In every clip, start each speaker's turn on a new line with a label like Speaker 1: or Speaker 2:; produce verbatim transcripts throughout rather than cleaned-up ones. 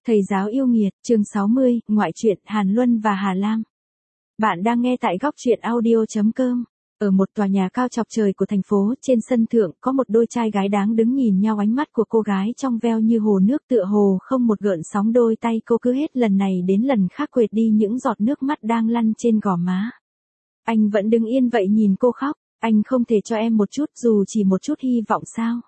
Speaker 1: Thầy giáo yêu nghiệt, chương sáu mươi, ngoại truyện, Hàn Luân và Hà Lam. Bạn đang nghe tại góc truyện audio chấm com. Ở một tòa nhà cao chọc trời của thành phố, trên sân thượng, có một đôi trai gái đáng đứng nhìn nhau, ánh mắt của cô gái trong veo như hồ nước tựa hồ không một gợn sóng, đôi tay cô cứ hết lần này đến lần khác quệt đi những giọt nước mắt đang lăn trên gò má. Anh vẫn đứng yên vậy nhìn cô khóc, anh không thể cho em một chút, dù chỉ một chút hy vọng sao?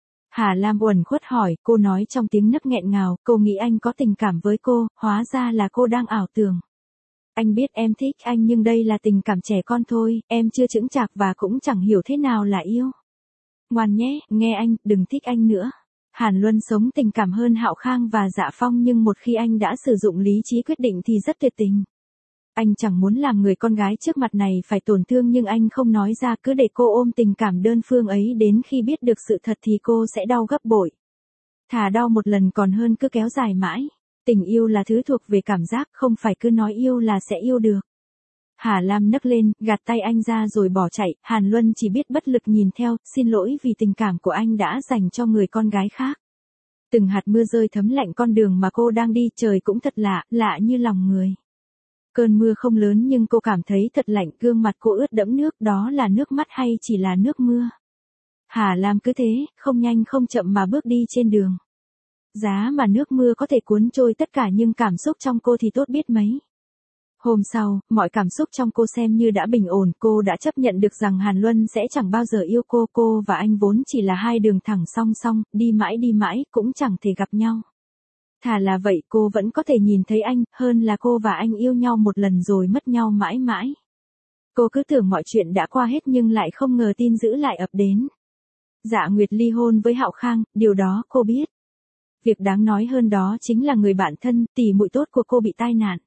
Speaker 1: Hà Lam uẩn khuất hỏi, cô nói trong tiếng nấc nghẹn ngào, cô nghĩ anh có tình cảm với cô, hóa ra là cô đang ảo tưởng. Anh biết em thích anh nhưng đây là tình cảm trẻ con thôi, em chưa chững chạc và cũng chẳng hiểu thế nào là yêu. Ngoan nhé, nghe anh, đừng thích anh nữa. Hàn Luân sống tình cảm hơn Hạo Khang và Dạ Phong, nhưng một khi anh đã sử dụng lý trí quyết định thì rất tuyệt tình. Anh chẳng muốn làm người con gái trước mặt này phải tổn thương, nhưng anh không nói ra, cứ để cô ôm tình cảm đơn phương ấy, đến khi biết được sự thật thì cô sẽ đau gấp bội. Thà đau một lần còn hơn cứ kéo dài mãi. Tình yêu là thứ thuộc về cảm giác, không phải cứ nói yêu là sẽ yêu được. Hà Lam nấc lên, gạt tay anh ra rồi bỏ chạy, Hàn Luân chỉ biết bất lực nhìn theo, xin lỗi vì tình cảm của anh đã dành cho người con gái khác. Từng hạt mưa rơi thấm lạnh con đường mà cô đang đi, trời cũng thật lạ, lạ như lòng người. Cơn mưa không lớn nhưng cô cảm thấy thật lạnh, gương mặt cô ướt đẫm nước, đó là nước mắt hay chỉ là nước mưa? Hà Lam cứ thế, không nhanh không chậm mà bước đi trên đường. Giá mà nước mưa có thể cuốn trôi tất cả nhưng cảm xúc trong cô thì tốt biết mấy. Hôm sau, mọi cảm xúc trong cô xem như đã bình ổn, cô đã chấp nhận được rằng Hàn Luân sẽ chẳng bao giờ yêu cô, cô và anh vốn chỉ là hai đường thẳng song song, đi mãi đi mãi, cũng chẳng thể gặp nhau. Thà là vậy cô vẫn có thể nhìn thấy anh, hơn là cô và anh yêu nhau một lần rồi mất nhau mãi mãi. Cô cứ tưởng mọi chuyện đã qua hết nhưng lại không ngờ tin dữ lại ập đến. Dạ Nguyệt ly hôn với Hạo Khang, điều đó cô biết. Việc đáng nói hơn đó chính là người bạn thân, tỉ muội tốt của cô bị tai nạn.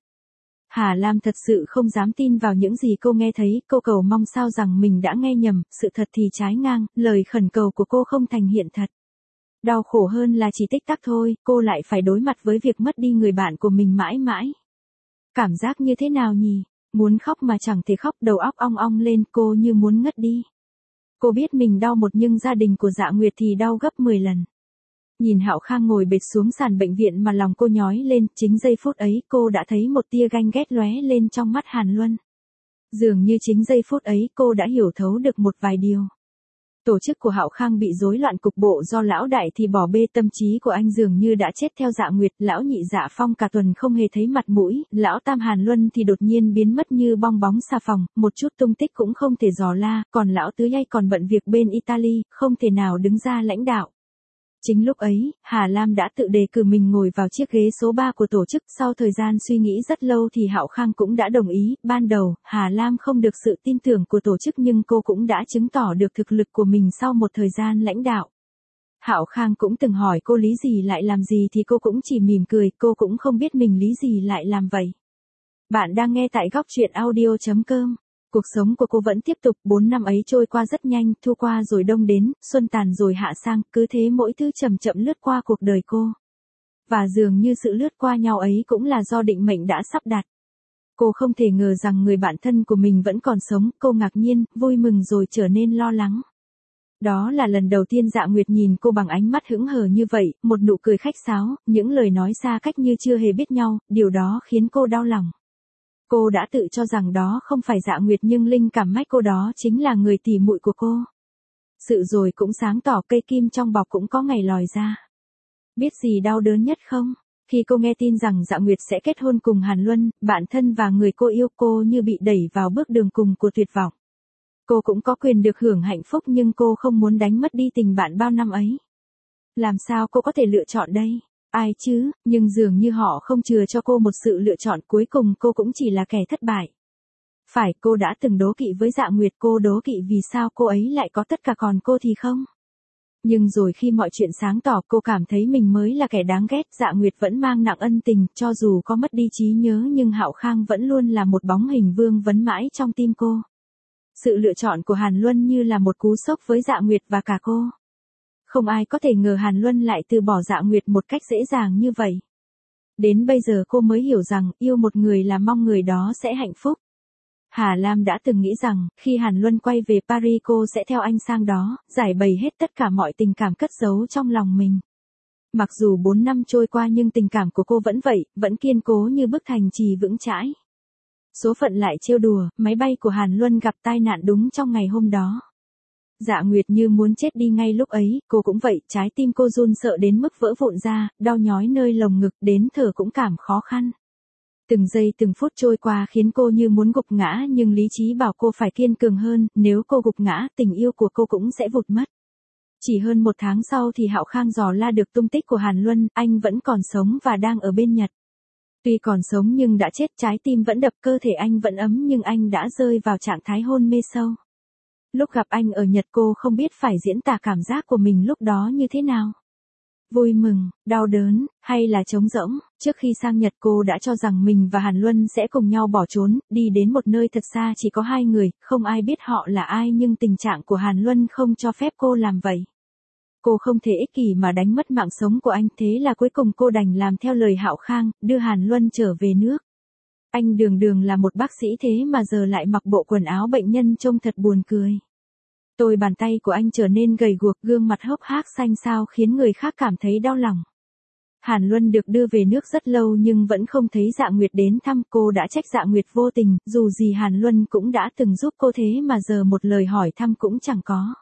Speaker 1: Hà Lam thật sự không dám tin vào những gì cô nghe thấy, cô cầu mong sao rằng mình đã nghe nhầm, sự thật thì trái ngang, lời khẩn cầu của cô không thành hiện thật. Đau khổ hơn là chỉ tích tắc thôi, cô lại phải đối mặt với việc mất đi người bạn của mình mãi mãi. Cảm giác như thế nào nhỉ? Muốn khóc mà chẳng thể khóc, đầu óc ong ong lên, cô như muốn ngất đi. Cô biết mình đau một nhưng gia đình của Dạ Nguyệt thì đau gấp mười lần. Nhìn Hạo Khang ngồi bệt xuống sàn bệnh viện mà lòng cô nhói lên, chính giây phút ấy cô đã thấy một tia ganh ghét lóe lên trong mắt Hàn Luân. Dường như chính giây phút ấy cô đã hiểu thấu được một vài điều. Tổ chức của Hạo Khang bị rối loạn cục bộ do lão đại thì bỏ bê, tâm trí của anh dường như đã chết theo Dạ Nguyệt, lão nhị Dạ Phong cả tuần không hề thấy mặt mũi, lão tam Hàn Luân thì đột nhiên biến mất như bong bóng xà phòng, một chút tung tích cũng không thể dò la, còn lão tứ Yay còn bận việc bên Italy, không thể nào đứng ra lãnh đạo. Chính lúc ấy, Hà Lam đã tự đề cử mình ngồi vào chiếc ghế số ba của tổ chức, sau thời gian suy nghĩ rất lâu thì Hạo Khang cũng đã đồng ý, ban đầu, Hà Lam không được sự tin tưởng của tổ chức nhưng cô cũng đã chứng tỏ được thực lực của mình sau một thời gian lãnh đạo. Hạo Khang cũng từng hỏi cô lý gì lại làm gì thì cô cũng chỉ mỉm cười, cô cũng không biết mình lý gì lại làm vậy. Bạn đang nghe tại góc truyện audio chấm com. Cuộc sống của cô vẫn tiếp tục, bốn năm ấy trôi qua rất nhanh, thu qua rồi đông đến, xuân tàn rồi hạ sang, cứ thế mỗi thứ chậm chậm lướt qua cuộc đời cô. Và dường như sự lướt qua nhau ấy cũng là do định mệnh đã sắp đặt. Cô không thể ngờ rằng người bạn thân của mình vẫn còn sống, cô ngạc nhiên, vui mừng rồi trở nên lo lắng. Đó là lần đầu tiên Dạ Nguyệt nhìn cô bằng ánh mắt hững hờ như vậy, một nụ cười khách sáo, những lời nói xa cách như chưa hề biết nhau, điều đó khiến cô đau lòng. Cô đã tự cho rằng đó không phải Dạ Nguyệt nhưng linh cảm mách cô đó chính là người tỉ muội của cô. Sự rồi cũng sáng tỏ, cây kim trong bọc cũng có ngày lòi ra. Biết gì đau đớn nhất không? Khi cô nghe tin rằng Dạ Nguyệt sẽ kết hôn cùng Hàn Luân, bạn thân và người cô yêu, cô như bị đẩy vào bước đường cùng của tuyệt vọng. Cô cũng có quyền được hưởng hạnh phúc nhưng cô không muốn đánh mất đi tình bạn bao năm ấy. Làm sao cô có thể lựa chọn đây? Ai chứ, nhưng dường như họ không chừa cho cô một sự lựa chọn, cuối cùng cô cũng chỉ là kẻ thất bại. Phải, cô đã từng đố kỵ với Dạ Nguyệt, cô đố kỵ vì sao cô ấy lại có tất cả còn cô thì không. Nhưng rồi khi mọi chuyện sáng tỏ cô cảm thấy mình mới là kẻ đáng ghét, Dạ Nguyệt vẫn mang nặng ân tình, cho dù có mất đi trí nhớ nhưng Hạo Khang vẫn luôn là một bóng hình vương vấn mãi trong tim cô. Sự lựa chọn của Hàn Luân như là một cú sốc với Dạ Nguyệt và cả cô. Không ai có thể ngờ Hàn Luân lại từ bỏ Dạ Nguyệt một cách dễ dàng như vậy. Đến bây giờ cô mới hiểu rằng, yêu một người là mong người đó sẽ hạnh phúc. Hà Lam đã từng nghĩ rằng, khi Hàn Luân quay về Paris cô sẽ theo anh sang đó, giải bày hết tất cả mọi tình cảm cất giấu trong lòng mình. Mặc dù bốn năm trôi qua nhưng tình cảm của cô vẫn vậy, vẫn kiên cố như bức thành trì vững chãi. Số phận lại trêu đùa, máy bay của Hàn Luân gặp tai nạn đúng trong ngày hôm đó. Dạ Nguyệt như muốn chết đi ngay lúc ấy, cô cũng vậy, trái tim cô run sợ đến mức vỡ vụn ra, đau nhói nơi lồng ngực, đến thở cũng cảm khó khăn. Từng giây từng phút trôi qua khiến cô như muốn gục ngã nhưng lý trí bảo cô phải kiên cường hơn, nếu cô gục ngã, tình yêu của cô cũng sẽ vụt mất. Chỉ hơn một tháng sau thì Hạo Khang dò la được tung tích của Hàn Luân, anh vẫn còn sống và đang ở bên Nhật. Tuy còn sống nhưng đã chết, trái tim vẫn đập, cơ thể anh vẫn ấm nhưng anh đã rơi vào trạng thái hôn mê sâu. Lúc gặp anh ở Nhật cô không biết phải diễn tả cảm giác của mình lúc đó như thế nào. Vui mừng, đau đớn, hay là trống rỗng. Trước khi sang Nhật cô đã cho rằng mình và Hàn Luân sẽ cùng nhau bỏ trốn, đi đến một nơi thật xa chỉ có hai người, không ai biết họ là ai nhưng tình trạng của Hàn Luân không cho phép cô làm vậy. Cô không thể ích kỷ mà đánh mất mạng sống của anh, thế là cuối cùng cô đành làm theo lời Hạo Khang, đưa Hàn Luân trở về nước. Anh đường đường là một bác sĩ thế mà giờ lại mặc bộ quần áo bệnh nhân trông thật buồn cười. Đôi bàn tay của anh trở nên gầy guộc, gương mặt hốc hác xanh xao khiến người khác cảm thấy đau lòng. Hàn Luân được đưa về nước rất lâu nhưng vẫn không thấy Dạ Nguyệt đến thăm, cô đã trách Dạ Nguyệt vô tình, dù gì Hàn Luân cũng đã từng giúp cô thế mà giờ một lời hỏi thăm cũng chẳng có.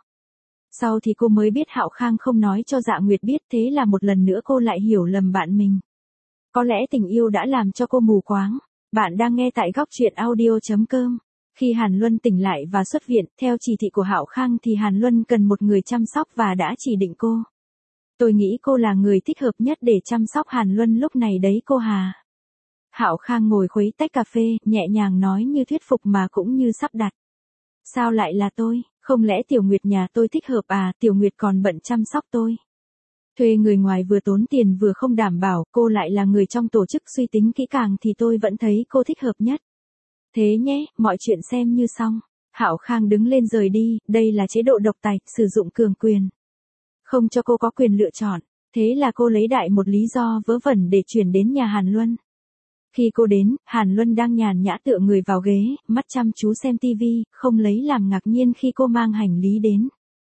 Speaker 1: Sau thì cô mới biết Hạo Khang không nói cho Dạ Nguyệt biết, thế là một lần nữa cô lại hiểu lầm bạn mình. Có lẽ tình yêu đã làm cho cô mù quáng. Bạn đang nghe tại góc truyện audio chấm com. Khi Hàn Luân tỉnh lại và xuất viện, theo chỉ thị của Hạo Khang thì Hàn Luân cần một người chăm sóc và đã chỉ định cô. Tôi nghĩ cô là người thích hợp nhất để chăm sóc Hàn Luân lúc này đấy cô Hà. Hạo Khang ngồi khuấy tách cà phê, nhẹ nhàng nói như thuyết phục mà cũng như sắp đặt. Sao lại là tôi, không lẽ Tiểu Nguyệt nhà tôi thích hợp à, Tiểu Nguyệt còn bận chăm sóc tôi. Thuê người ngoài vừa tốn tiền vừa không đảm bảo, cô lại là người trong tổ chức suy tính kỹ càng thì tôi vẫn thấy cô thích hợp nhất. Thế nhé, mọi chuyện xem như xong. Hạo Khang đứng lên rời đi, đây là chế độ độc tài, sử dụng cường quyền. Không cho cô có quyền lựa chọn, thế là cô lấy đại một lý do vớ vẩn để chuyển đến nhà Hàn Luân. Khi cô đến, Hàn Luân đang nhàn nhã tựa người vào ghế, mắt chăm chú xem tivi, không lấy làm ngạc nhiên khi cô mang hành lý đến.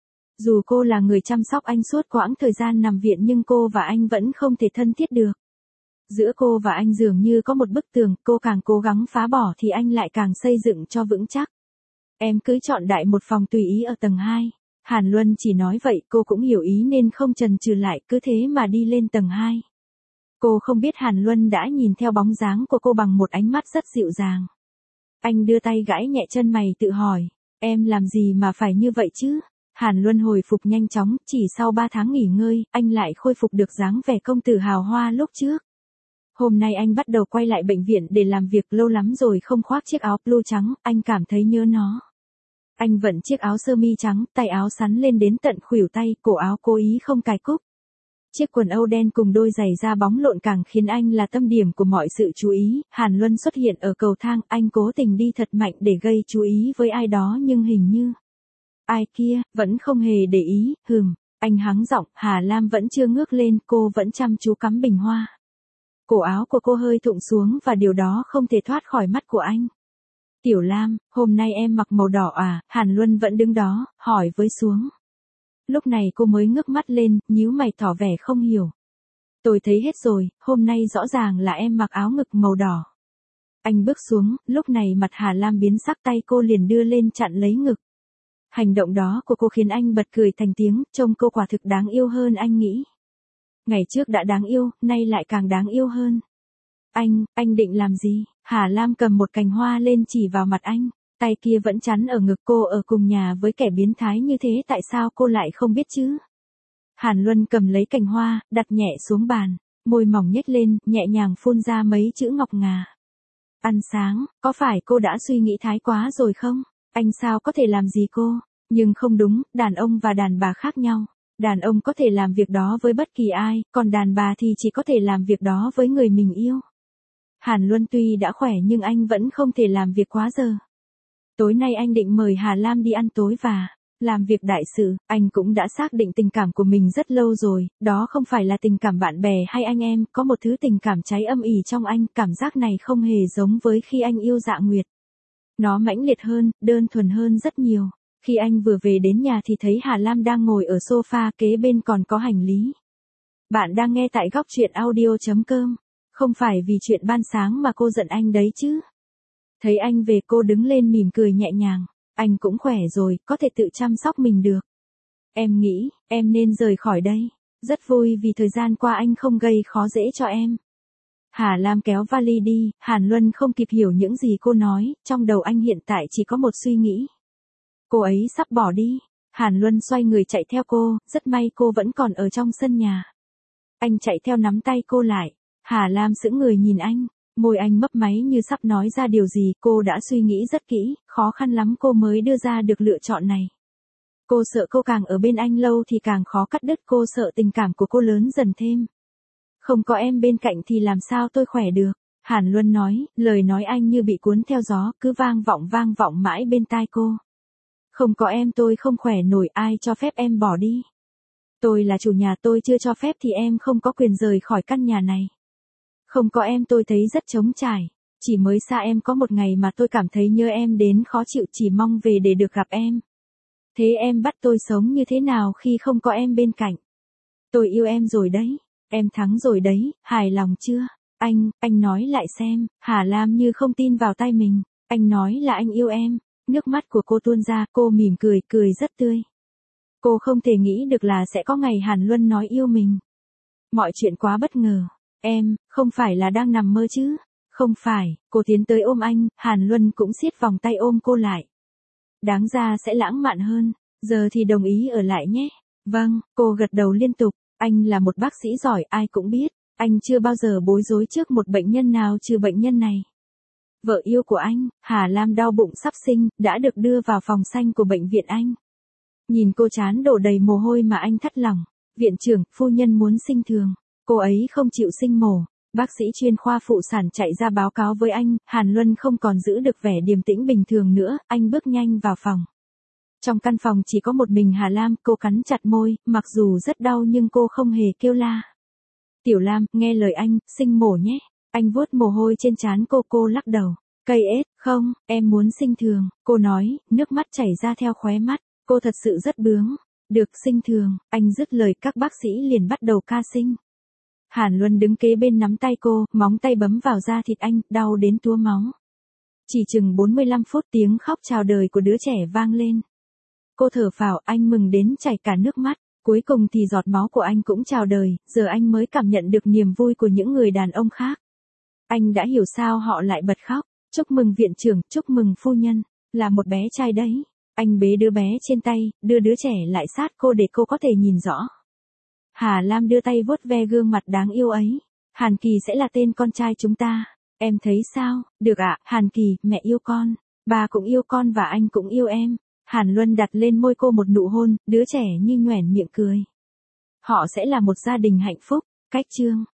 Speaker 1: Dù cô là người chăm sóc anh suốt quãng thời gian nằm viện nhưng cô và anh vẫn không thể thân thiết được. Giữa cô và anh dường như có một bức tường, cô càng cố gắng phá bỏ thì anh lại càng xây dựng cho vững chắc. Em cứ chọn đại một phòng tùy ý ở tầng hai. Hàn Luân chỉ nói vậy, cô cũng hiểu ý nên không chần chừ lại, cứ thế mà đi lên tầng hai. Cô không biết Hàn Luân đã nhìn theo bóng dáng của cô bằng một ánh mắt rất dịu dàng. Anh đưa tay gãi nhẹ chân mày tự hỏi, em làm gì mà phải như vậy chứ? Hàn Luân hồi phục nhanh chóng, chỉ sau ba tháng nghỉ ngơi, anh lại khôi phục được dáng vẻ công tử hào hoa lúc trước. Hôm nay anh bắt đầu quay lại bệnh viện để làm việc, lâu lắm rồi không khoác chiếc áo blue trắng, anh cảm thấy nhớ nó. Anh vận chiếc áo sơ mi trắng, tay áo sắn lên đến tận khuỷu tay, cổ áo cố ý không cài cúc. Chiếc quần âu đen cùng đôi giày da bóng lộn càng khiến anh là tâm điểm của mọi sự chú ý. Hàn Luân xuất hiện ở cầu thang, anh cố tình đi thật mạnh để gây chú ý với ai đó nhưng hình như ai kia vẫn không hề để ý. Hừm, anh hắng giọng. Hà Lam vẫn chưa ngước lên, cô vẫn chăm chú cắm bình hoa. Cổ áo của cô hơi thụng xuống và điều đó không thể thoát khỏi mắt của anh. Tiểu Lam, hôm nay em mặc màu đỏ à? Hàn Luân vẫn đứng đó, hỏi với xuống. Lúc này cô mới ngước mắt lên, nhíu mày tỏ vẻ không hiểu. Tôi thấy hết rồi, hôm nay rõ ràng là em mặc áo ngực màu đỏ. Anh bước xuống, lúc này mặt Hà Lam biến sắc, tay cô liền đưa lên chặn lấy ngực. Hành động đó của cô khiến anh bật cười thành tiếng, trông cô quả thực đáng yêu hơn anh nghĩ. Ngày trước đã đáng yêu, nay lại càng đáng yêu hơn. Anh, anh định làm gì? Hà Lam cầm một cành hoa lên chỉ vào mặt anh, tay kia vẫn chắn ở ngực cô, ở cùng nhà với kẻ biến thái như thế tại sao cô lại không biết chứ? Hàn Luân cầm lấy cành hoa, đặt nhẹ xuống bàn, môi mỏng nhếch lên, nhẹ nhàng phun ra mấy chữ ngọc ngà. Ăn sáng, có phải cô đã suy nghĩ thái quá rồi không? Anh sao có thể làm gì cô? Nhưng không đúng, đàn ông và đàn bà khác nhau. Đàn ông có thể làm việc đó với bất kỳ ai, còn đàn bà thì chỉ có thể làm việc đó với người mình yêu. Hàn Luân tuy đã khỏe nhưng anh vẫn không thể làm việc quá giờ. Tối nay anh định mời Hà Lam đi ăn tối và làm việc đại sự. Anh cũng đã xác định tình cảm của mình rất lâu rồi, đó không phải là tình cảm bạn bè hay anh em, có một thứ tình cảm cháy âm ỉ trong anh, cảm giác này không hề giống với khi anh yêu Dạ Nguyệt. Nó mãnh liệt hơn, đơn thuần hơn rất nhiều. Khi anh vừa về đến nhà thì thấy Hà Lam đang ngồi ở sofa, kế bên còn có hành lý. Bạn đang nghe tại góc truyện audio chấm com. Không phải vì chuyện ban sáng mà cô giận anh đấy chứ. Thấy anh về cô đứng lên mỉm cười nhẹ nhàng. Anh cũng khỏe rồi, có thể tự chăm sóc mình được. Em nghĩ, em nên rời khỏi đây. Rất vui vì thời gian qua anh không gây khó dễ cho em. Hà Lam kéo vali đi, Hàn Luân không kịp hiểu những gì cô nói, trong đầu anh hiện tại chỉ có một suy nghĩ. Cô ấy sắp bỏ đi. Hàn Luân xoay người chạy theo cô, rất may cô vẫn còn ở trong sân nhà. Anh chạy theo nắm tay cô lại. Hà Lam sững người nhìn anh, môi anh mấp máy như sắp nói ra điều gì. Cô đã suy nghĩ rất kỹ, khó khăn lắm cô mới đưa ra được lựa chọn này. Cô sợ cô càng ở bên anh lâu thì càng khó cắt đứt, cô sợ tình cảm của cô lớn dần thêm. Không có em bên cạnh thì làm sao tôi khỏe được. Hàn Luân nói, lời nói anh như bị cuốn theo gió, cứ vang vọng vang vọng mãi bên tai cô. Không có em tôi không khỏe nổi, ai cho phép em bỏ đi. Tôi là chủ nhà, tôi chưa cho phép thì em không có quyền rời khỏi căn nhà này. Không có em tôi thấy rất trống trải. Chỉ mới xa em có một ngày mà tôi cảm thấy nhớ em đến khó chịu, chỉ mong về để được gặp em. Thế em bắt tôi sống như thế nào khi không có em bên cạnh? Tôi yêu em rồi đấy. Em thắng rồi đấy, hài lòng chưa? Anh, anh nói lại xem. Hà Lam như không tin vào tai mình. Anh nói là anh yêu em. Nước mắt của cô tuôn ra, cô mỉm cười, cười rất tươi. Cô không thể nghĩ được là sẽ có ngày Hàn Luân nói yêu mình. Mọi chuyện quá bất ngờ. Em, không phải là đang nằm mơ chứ? Không phải, cô tiến tới ôm anh, Hàn Luân cũng siết vòng tay ôm cô lại. Đáng ra sẽ lãng mạn hơn, giờ thì đồng ý ở lại nhé. Vâng, cô gật đầu liên tục, anh là một bác sĩ giỏi, ai cũng biết, anh chưa bao giờ bối rối trước một bệnh nhân nào trừ bệnh nhân này. Vợ yêu của anh, Hà Lam đau bụng sắp sinh, đã được đưa vào phòng xanh của bệnh viện Anh. Nhìn cô trán đổ đầy mồ hôi mà anh thắt lòng. Viện trưởng, phu nhân muốn sinh thường. Cô ấy không chịu sinh mổ. Bác sĩ chuyên khoa phụ sản chạy ra báo cáo với anh, Hàn Luân không còn giữ được vẻ điềm tĩnh bình thường nữa, anh bước nhanh vào phòng. Trong căn phòng chỉ có một mình Hà Lam, cô cắn chặt môi, mặc dù rất đau nhưng cô không hề kêu la. Tiểu Lam, nghe lời anh, sinh mổ nhé. Anh vuốt mồ hôi trên trán cô, cô lắc đầu. Cây ếch, không, em muốn sinh thường, cô nói, nước mắt chảy ra theo khóe mắt. Cô thật sự rất bướng. Được sinh thường, anh dứt lời các bác sĩ liền bắt đầu ca sinh. Hàn Luân đứng kế bên nắm tay cô, móng tay bấm vào da thịt anh, đau đến túa máu. Chỉ chừng bốn mươi lăm phút tiếng khóc chào đời của đứa trẻ vang lên. Cô thở phào, anh mừng đến chảy cả nước mắt. Cuối cùng thì giọt máu của anh cũng chào đời, giờ anh mới cảm nhận được niềm vui của những người đàn ông khác. Anh đã hiểu sao họ lại bật khóc. Chúc mừng viện trưởng, chúc mừng phu nhân, là một bé trai đấy. Anh bế đứa bé trên tay, đưa đứa trẻ lại sát cô để cô có thể nhìn rõ. Hà Lam đưa tay vuốt ve gương mặt đáng yêu ấy. Hàn Kỳ sẽ là tên con trai chúng ta. Em thấy sao? Được ạ, Hàn Kỳ, mẹ yêu con. Ba cũng yêu con và anh cũng yêu em. Hàn Luân đặt lên môi cô một nụ hôn, đứa trẻ như nhoẻn miệng cười. Họ sẽ là một gia đình hạnh phúc. Cách chương